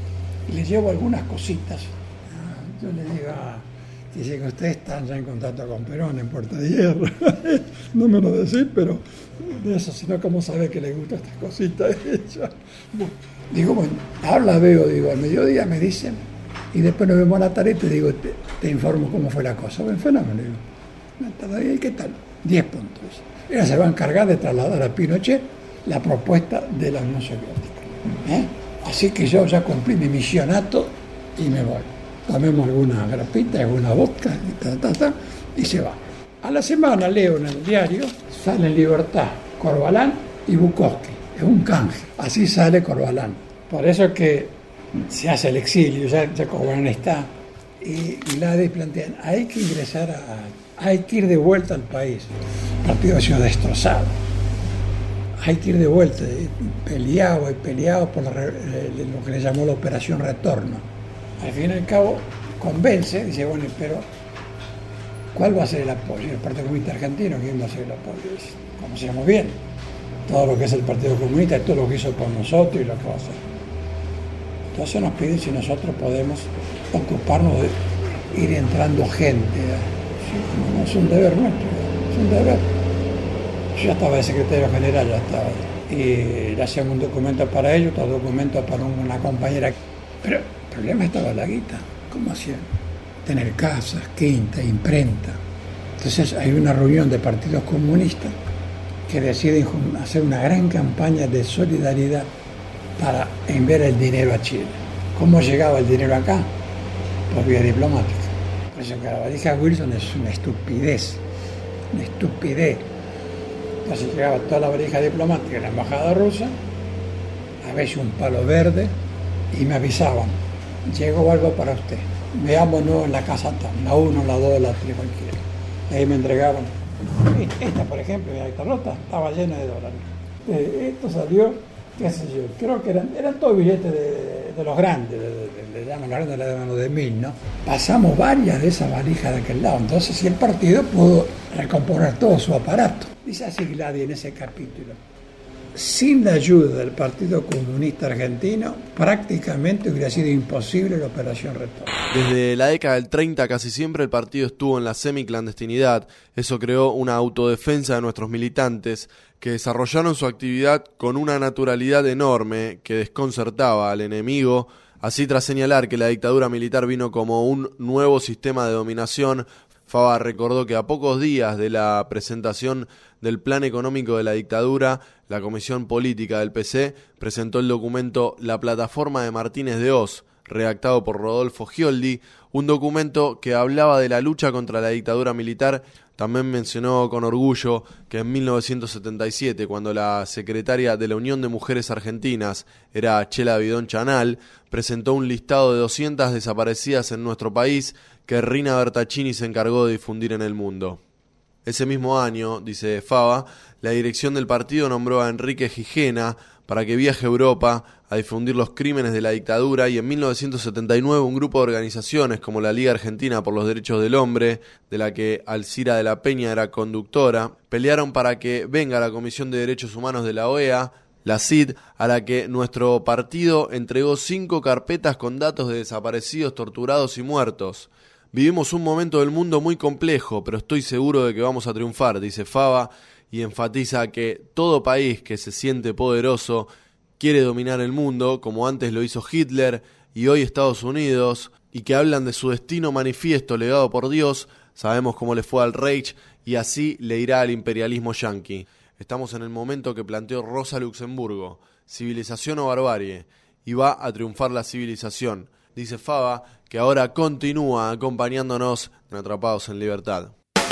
y le llevo algunas cositas. Yo le digo, ah, dice que ustedes están ya en contacto con Perón en Puerta de Hierro. No me lo decís, pero de eso, sino cómo sabe que le gustan estas cositas. Bueno, digo, bueno, ahora la veo, digo, al mediodía me dicen, y después nos vemos a la tarde y te digo, te, te informo cómo fue la cosa. Bueno, fenómeno, digo, ¿y qué tal? diez puntos. Ella se va a encargar de trasladar a Pinochet la propuesta de la Unión Soviética. ¿Eh? Así que yo ya cumplí mi misionato y me voy. Tomemos alguna grapita, alguna vodka y, ta, ta, ta, y se va. A la semana leo en el diario, sale en libertad Corbalán y Bukowski. Es un canje. Así sale Corbalán. Por eso es que se hace el exilio, ya, ya Corbalán está. Y Gladys plantean, hay que ingresar a Hay que ir de vuelta al país. El partido ha sido destrozado. Hay que ir de vuelta, peleado y peleado por la, lo que le llamó la operación retorno. Al fin y al cabo, convence, dice, bueno, pero ¿cuál va a ser el apoyo? El Partido Comunista Argentino, ¿quién va a ser el apoyo? Dice, conocemos bien todo lo que es el Partido Comunista, todo lo que hizo por nosotros y lo que va a hacer. Entonces nos piden si nosotros podemos ocuparnos de ir entrando gente. Sí, no, es un deber nuestro, es un deber. Yo ya estaba de secretario general, ya estaba. Y le hacían un documento para ellos, otro documento para una compañera. Pero el problema estaba la guita. ¿Cómo hacían? Tener casas, quinta, imprenta. Entonces hay una reunión de partidos comunistas que deciden hacer una gran campaña de solidaridad para enviar el dinero a Chile. ¿Cómo llegaba el dinero acá? Por vía diplomática. Por eso que la valija Wilson es una estupidez, una estupidez. Entonces llegaba toda la valija diplomática de la embajada rusa, a veces un palo verde, y me avisaban, llegó algo para usted, veámonos en la casa tal, la uno, la dos, la tres, cualquiera. Ahí me entregaban. Esta, por ejemplo, esta nota estaba llena de dólares. Eh, esto salió, qué sé yo, creo que eran, eran todos billetes de, de los grandes, de, de, de, le llaman los grandes, le llaman los de mil, ¿no? Pasamos varias de esas valijas de aquel lado, entonces si el partido pudo recomponer todo su aparato. Dice así Gladys en ese capítulo. Sin la ayuda del Partido Comunista Argentino, prácticamente hubiera sido imposible la operación retorno. Desde la década del treinta casi siempre el partido estuvo en la semiclandestinidad. Eso creó una autodefensa de nuestros militantes que desarrollaron su actividad con una naturalidad enorme que desconcertaba al enemigo. Así, tras señalar que la dictadura militar vino como un nuevo sistema de dominación, Fava recordó que a pocos días de la presentación del plan económico de la dictadura, la Comisión Política del P C presentó el documento La Plataforma de Martínez de Hoz, redactado por Rodolfo Gioldi, un documento que hablaba de la lucha contra la dictadura militar. También mencionó con orgullo que en mil novecientos setenta y siete, cuando la secretaria de la Unión de Mujeres Argentinas era Chela Bidón Chanal, presentó un listado de doscientas desaparecidas en nuestro país que Rina Bertaccini se encargó de difundir en el mundo. Ese mismo año, dice Fava, la dirección del partido nombró a Enrique Gijena para que viaje a Europa a difundir los crímenes de la dictadura, y en mil novecientos setenta y nueve un grupo de organizaciones como la Liga Argentina por los Derechos del Hombre, de la que Alcira de la Peña era conductora, pelearon para que venga la Comisión de Derechos Humanos de la O E A, la C I D, a la que nuestro partido entregó cinco carpetas con datos de desaparecidos, torturados y muertos. Vivimos un momento del mundo muy complejo, pero estoy seguro de que vamos a triunfar, dice Fava, y enfatiza que todo país que se siente poderoso quiere dominar el mundo, como antes lo hizo Hitler y hoy Estados Unidos, y que hablan de su destino manifiesto legado por Dios. Sabemos cómo le fue al Reich y así le irá al imperialismo yanqui. Estamos en el momento que planteó Rosa Luxemburgo, civilización o barbarie, y va a triunfar la civilización, dice Fava, que ahora continúa acompañándonos en Atrapados en Libertad.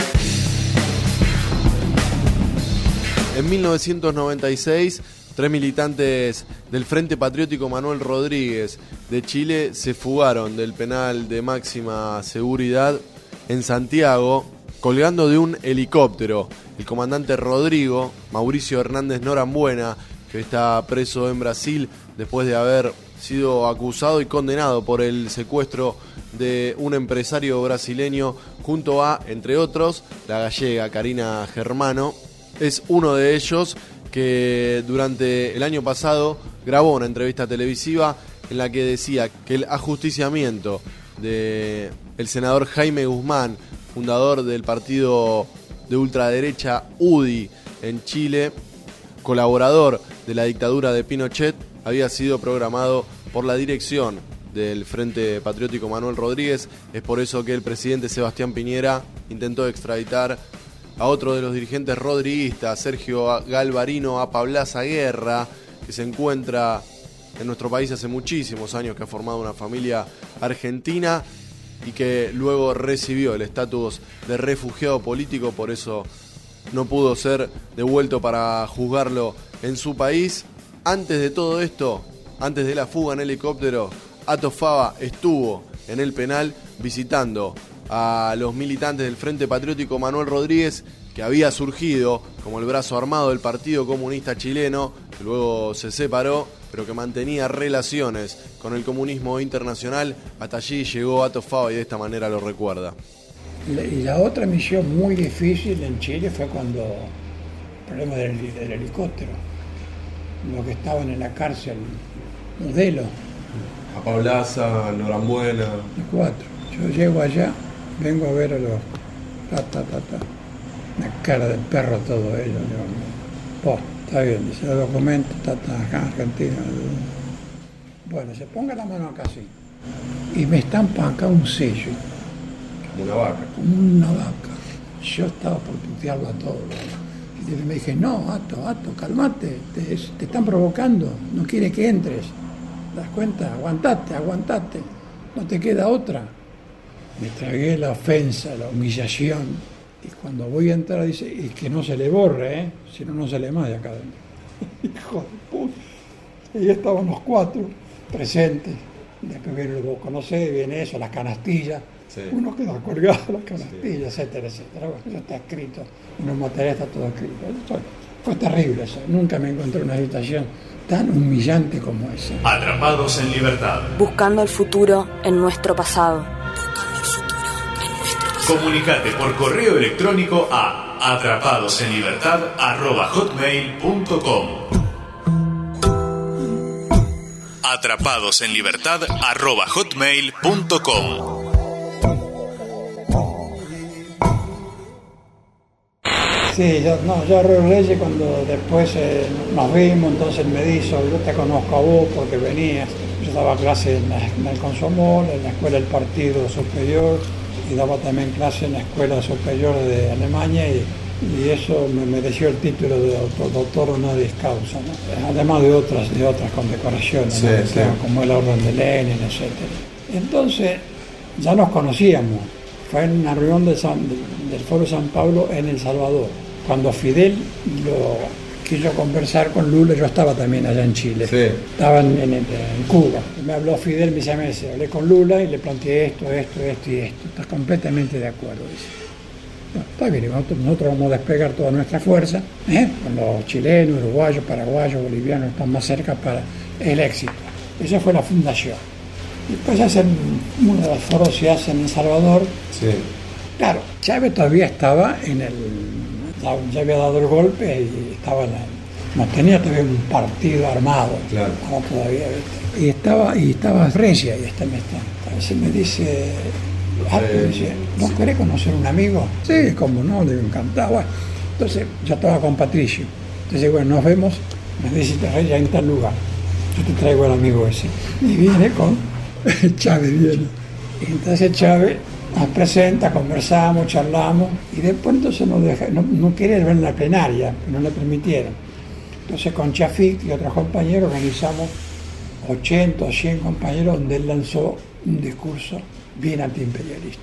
En mil novecientos noventa y seis, tres militantes del Frente Patriótico Manuel Rodríguez de Chile se fugaron del penal de máxima seguridad en Santiago colgando de un helicóptero. El comandante Rodrigo, Mauricio Hernández Norambuena, que está preso en Brasil después de haber sido acusado y condenado por el secuestro de un empresario brasileño junto a, entre otros, la gallega Karina Germano. Es uno de ellos que durante el año pasado grabó una entrevista televisiva en la que decía que el ajusticiamiento de el senador Jaime Guzmán, fundador del partido de ultraderecha U D I en Chile, colaborador de la dictadura de Pinochet, había sido programado por la dirección del Frente Patriótico Manuel Rodríguez. Es por eso que el presidente Sebastián Piñera intentó extraditar a otro de los dirigentes rodriguistas, Sergio Galvarino Apablaza Guerra, que se encuentra en nuestro país hace muchísimos años, que ha formado una familia argentina y que luego recibió el estatus de refugiado político, por eso no pudo ser devuelto para juzgarlo en su país. Antes de todo esto, antes de la fuga en helicóptero, Ato Fava estuvo en el penal visitando a los militantes del Frente Patriótico Manuel Rodríguez, que había surgido como el brazo armado del Partido Comunista Chileno, que luego se separó, pero que mantenía relaciones con el comunismo internacional. Hasta allí llegó Ato Fava y de esta manera lo recuerda. Y la otra misión muy difícil en Chile fue cuando el problema del, del helicóptero, los que estaban en la cárcel, Modelo. A Pablaza, Norambuena. Los cuatro. Yo llego allá, vengo a ver a los... Ta, ta, ta, ta. La cara del perro todo ello. Digo, está bien, dice el documento, está, está acá en Argentina. Bueno, se ponga la mano acá así. Y me estampan acá un sello. Como una vaca. Como una vaca. Yo estaba por putearlo a todos. Y me dije, no, Ato, Ato, calmate, te, te están provocando, no quiere que entres. ¿Te das cuenta? Aguantate, aguantate, no te queda otra. Me tragué la ofensa, la humillación. Y cuando voy a entrar dice, y que no se le borre, ¿eh? Si no, no se le más de acá adentro. Hijo de puta. Y estaban los cuatro presentes. Después viene, vos conocés, viene eso, las canastillas. Sí. Uno queda colgado, las canastillas, sí. etcétera, etcétera. Bueno, eso está escrito. En los materiales está todo escrito. Fue, fue terrible eso. Nunca me encontré una situación tan humillante como esa. Atrapados en libertad. Buscando el futuro en nuestro pasado. Comunicate por correo electrónico a atrapadosenlibertad arroba hotmail punto com. atrapadosenlibertad arroba hotmail punto com. Sí, yo, no, yo a Río Reyes cuando después eh, nos vimos, entonces me dijo, yo te conozco a vos porque venías. Yo daba clase en, la, en el Consomol, en la Escuela del Partido Superior, y daba también clase en la Escuela Superior de Alemania, y, y eso me mereció el título de doctor, doctor honoris causa, ¿no? Además de otras, de otras condecoraciones, sí, ¿no? Sí. Como el Orden de Lenin, etcétera. Entonces ya nos conocíamos. Fue en una reunión de San, del Foro San Pablo en El Salvador. Cuando Fidel lo quiso conversar con Lula, yo estaba también allá en Chile. Sí. Estaba en, en, en Cuba. Me habló Fidel, me dice, me dice, hablé con Lula y le planteé esto, esto, esto y esto. Estás completamente de acuerdo, dice. No, está bien, nosotros, nosotros vamos a desplegar toda nuestra fuerza, ¿eh? Con los chilenos, uruguayos, paraguayos, bolivianos, están más cerca para el éxito. Esa fue la fundación. Después hacen uno de los foros se hace en El Salvador. Sí. Claro, Chávez todavía estaba en el... ya había dado el golpe y estaba en la, no tenía todavía un partido armado. Claro. Estaba todavía, ¿viste? Y estaba, y estaba Fresia, y está, está. A veces me dice, ah, me dice, ¿no sí. querés conocer un amigo? Sí, como no, le encantaba. Entonces, yo estaba con Patricio. Entonces, bueno, nos vemos, me dice, ya en tal lugar. Yo te traigo al amigo ese. Y viene con... Chávez viene. Y entonces Chávez nos presenta, conversamos, charlamos, y después entonces nos deja, no, no quería ver en la plenaria, no le permitieron. Entonces con Chafik y otros compañeros organizamos ochenta o cien compañeros donde él lanzó un discurso bien antiimperialista.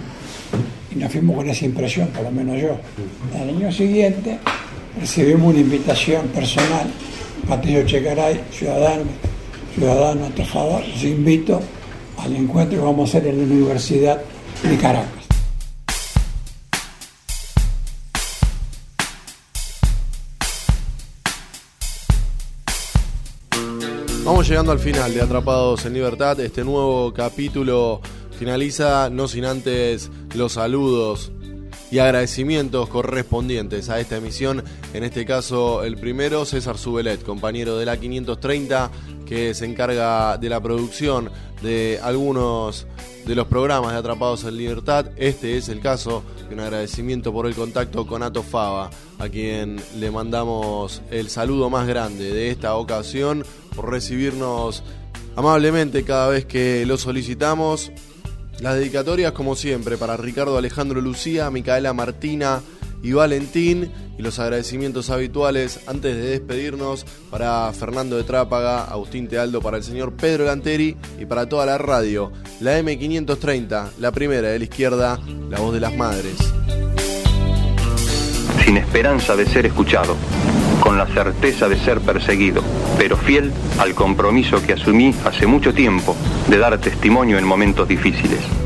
Y nos fuimos con esa impresión, por lo menos yo. Al año siguiente recibimos una invitación personal, Patricio Chegaray, ciudadano, ciudadano atajado, los invito al encuentro que vamos a hacer en la Universidad de Caracas. Vamos llegando al final de Atrapados en Libertad. Este nuevo capítulo finaliza no sin antes los saludos y agradecimientos correspondientes a esta emisión. En este caso, el primero, César Subelet, compañero de la quinientos treinta, que se encarga de la producción de algunos de los programas de Atrapados en Libertad. Este es el caso, y un agradecimiento por el contacto con Ato Fava, a quien le mandamos el saludo más grande de esta ocasión, por recibirnos amablemente cada vez que lo solicitamos. Las dedicatorias, como siempre, para Ricardo Alejandro Lucía, Micaela Martina y Valentín, y los agradecimientos habituales antes de despedirnos para Fernando de Trápaga, Agustín Tealdo, para el señor Pedro Lanteri y para toda la radio, la eme quinientos treinta, la primera de la izquierda, la voz de las madres. Sin esperanza de ser escuchado, con la certeza de ser perseguido, pero fiel al compromiso que asumí hace mucho tiempo de dar testimonio en momentos difíciles.